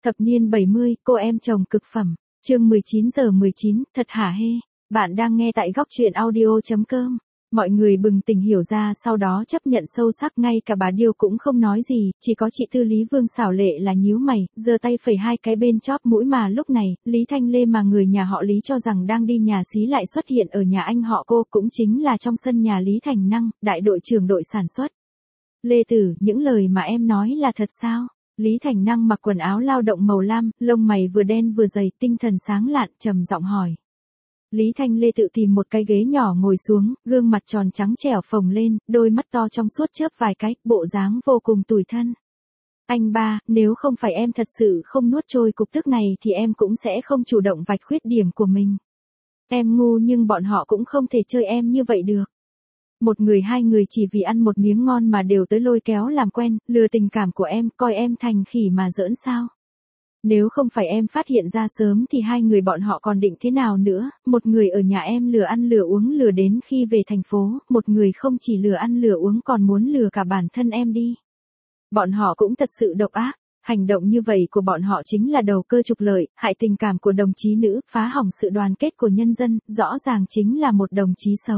Thập niên 70, cô em chồng cực phẩm. Chương 19:19, thật hả hê. Bạn đang nghe tại góc truyện audio.com. Mọi người bừng tỉnh hiểu ra sau đó chấp nhận sâu sắc, ngay cả bà Điêu cũng không nói gì, chỉ có chị Tư Lý Vương xảo lệ là nhíu mày, giơ tay phẩy hai cái bên chóp mũi mà lúc này, Lý Thanh Lê mà người nhà họ Lý cho rằng đang đi nhà xí lại xuất hiện ở nhà anh họ cô, cũng chính là trong sân nhà Lý Thành Năng, đại đội trưởng đội sản xuất. Lê Tử, những lời mà em nói là thật sao? Lý Thành Năng mặc quần áo lao động màu lam, lông mày vừa đen vừa dày, tinh thần sáng lạn, trầm giọng hỏi. Lý Thanh Lê tự tìm một cái ghế nhỏ ngồi xuống, gương mặt tròn trắng trẻo phồng lên, đôi mắt to trong suốt chớp vài cái, bộ dáng vô cùng tủi thân. Anh ba, nếu không phải em thật sự không nuốt trôi cục tức này thì em cũng sẽ không chủ động vạch khuyết điểm của mình. Em ngu nhưng bọn họ cũng không thể chơi em như vậy được. Một người hai người chỉ vì ăn một miếng ngon mà đều tới lôi kéo làm quen, lừa tình cảm của em, coi em thành khỉ mà giỡn sao. Nếu không phải em phát hiện ra sớm thì hai người bọn họ còn định thế nào nữa, một người ở nhà em lừa ăn lừa uống lừa đến khi về thành phố, một người không chỉ lừa ăn lừa uống còn muốn lừa cả bản thân em đi. Bọn họ cũng thật sự độc ác, hành động như vậy của bọn họ chính là đầu cơ trục lợi, hại tình cảm của đồng chí nữ, phá hỏng sự đoàn kết của nhân dân, rõ ràng chính là một đồng chí xấu.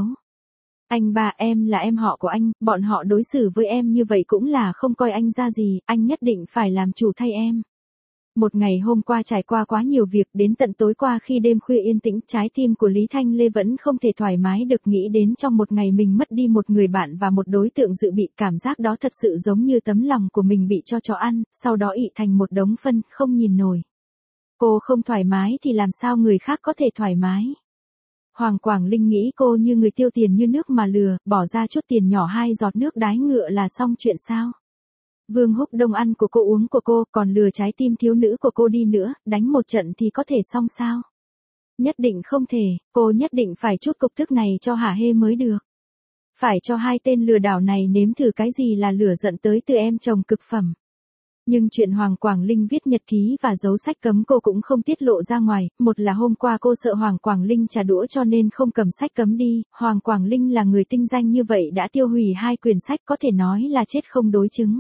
Anh ba, em là em họ của anh, bọn họ đối xử với em như vậy cũng là không coi anh ra gì, anh nhất định phải làm chủ thay em. Một ngày hôm qua trải qua quá nhiều việc, đến tận tối qua khi đêm khuya yên tĩnh, trái tim của Lý Thanh Lê vẫn không thể thoải mái được, nghĩ đến trong một ngày mình mất đi một người bạn và một đối tượng dự bị, cảm giác đó thật sự giống như tấm lòng của mình bị cho chó ăn, sau đó ị thành một đống phân, không nhìn nổi. Cô không thoải mái thì làm sao người khác có thể thoải mái? Hoàng Quảng Linh nghĩ cô như người tiêu tiền như nước mà lừa, bỏ ra chút tiền nhỏ 2 giọt nước đái ngựa là xong chuyện sao? Vương Húc Đông ăn của cô uống của cô, còn lừa trái tim thiếu nữ của cô đi nữa, đánh một trận thì có thể xong sao? Nhất định không thể, cô nhất định phải chút cục tức này cho hả hê mới được. Phải cho hai tên lừa đảo này nếm thử cái gì là lửa giận tới từ em chồng cực phẩm. Nhưng chuyện Hoàng Quảng Linh viết nhật ký và giấu sách cấm cô cũng không tiết lộ ra ngoài, một là hôm qua cô sợ Hoàng Quảng Linh trả đũa cho nên không cầm sách cấm đi, Hoàng Quảng Linh là người tinh danh như vậy đã tiêu hủy 2 quyển sách, có thể nói là chết không đối chứng.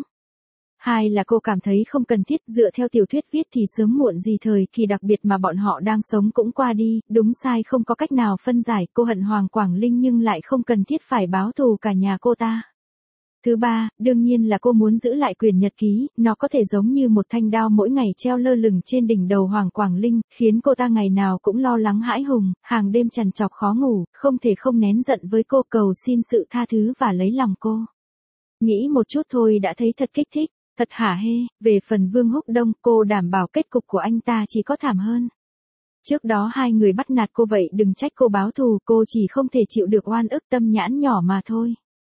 Hai là cô cảm thấy không cần thiết, dựa theo tiểu thuyết viết thì sớm muộn gì thời kỳ đặc biệt mà bọn họ đang sống cũng qua đi, đúng sai không có cách nào phân giải, cô hận Hoàng Quảng Linh nhưng lại không cần thiết phải báo thù cả nhà cô ta. Thứ ba, đương nhiên là cô muốn giữ lại quyển nhật ký, nó có thể giống như một thanh đao mỗi ngày treo lơ lửng trên đỉnh đầu Hoàng Quảng Linh, khiến cô ta ngày nào cũng lo lắng hãi hùng, hàng đêm trằn trọc khó ngủ, không thể không nén giận với cô, cầu xin sự tha thứ và lấy lòng cô. Nghĩ một chút thôi đã thấy thật kích thích. Thật hả hê, về phần Vương Húc Đông, cô đảm bảo kết cục của anh ta chỉ có thảm hơn. Trước đó hai người bắt nạt cô vậy đừng trách cô báo thù, cô chỉ không thể chịu được oan ức tâm nhãn nhỏ mà thôi.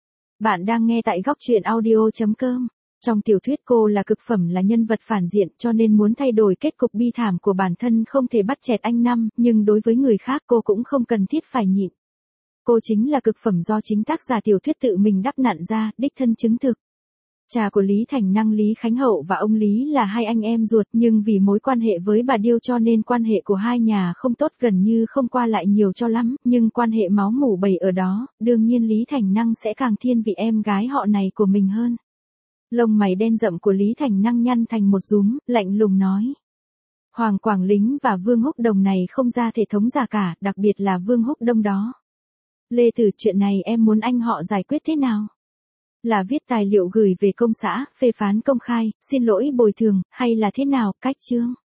Bạn đang nghe tại góc truyện audio.com. Trong tiểu thuyết cô là cực phẩm, là nhân vật phản diện, cho nên muốn thay đổi kết cục bi thảm của bản thân không thể bắt chẹt anh Năm, nhưng đối với người khác cô cũng không cần thiết phải nhịn. Cô chính là cực phẩm do chính tác giả tiểu thuyết tự mình đắp nặn ra, đích thân chứng thực. Cha của Lý Thành Năng Lý Khánh Hậu và ông Lý là hai anh em ruột, nhưng vì mối quan hệ với bà Điêu cho nên quan hệ của hai nhà không tốt, gần như không qua lại nhiều cho lắm, nhưng quan hệ máu mủ bầy ở đó, đương nhiên Lý Thành Năng sẽ càng thiên vị em gái họ này của mình hơn. Lông mày đen rậm của Lý Thành Năng nhăn thành một rúm, lạnh lùng nói. Hoàng Quảng Lính và Vương Húc Đồng này không ra thể thống giả cả, đặc biệt là Vương Húc Đông đó. Lê Tử, chuyện này em muốn anh họ giải quyết thế nào? Là viết tài liệu gửi về công xã, phê phán công khai, xin lỗi bồi thường, hay là thế nào, cách chương?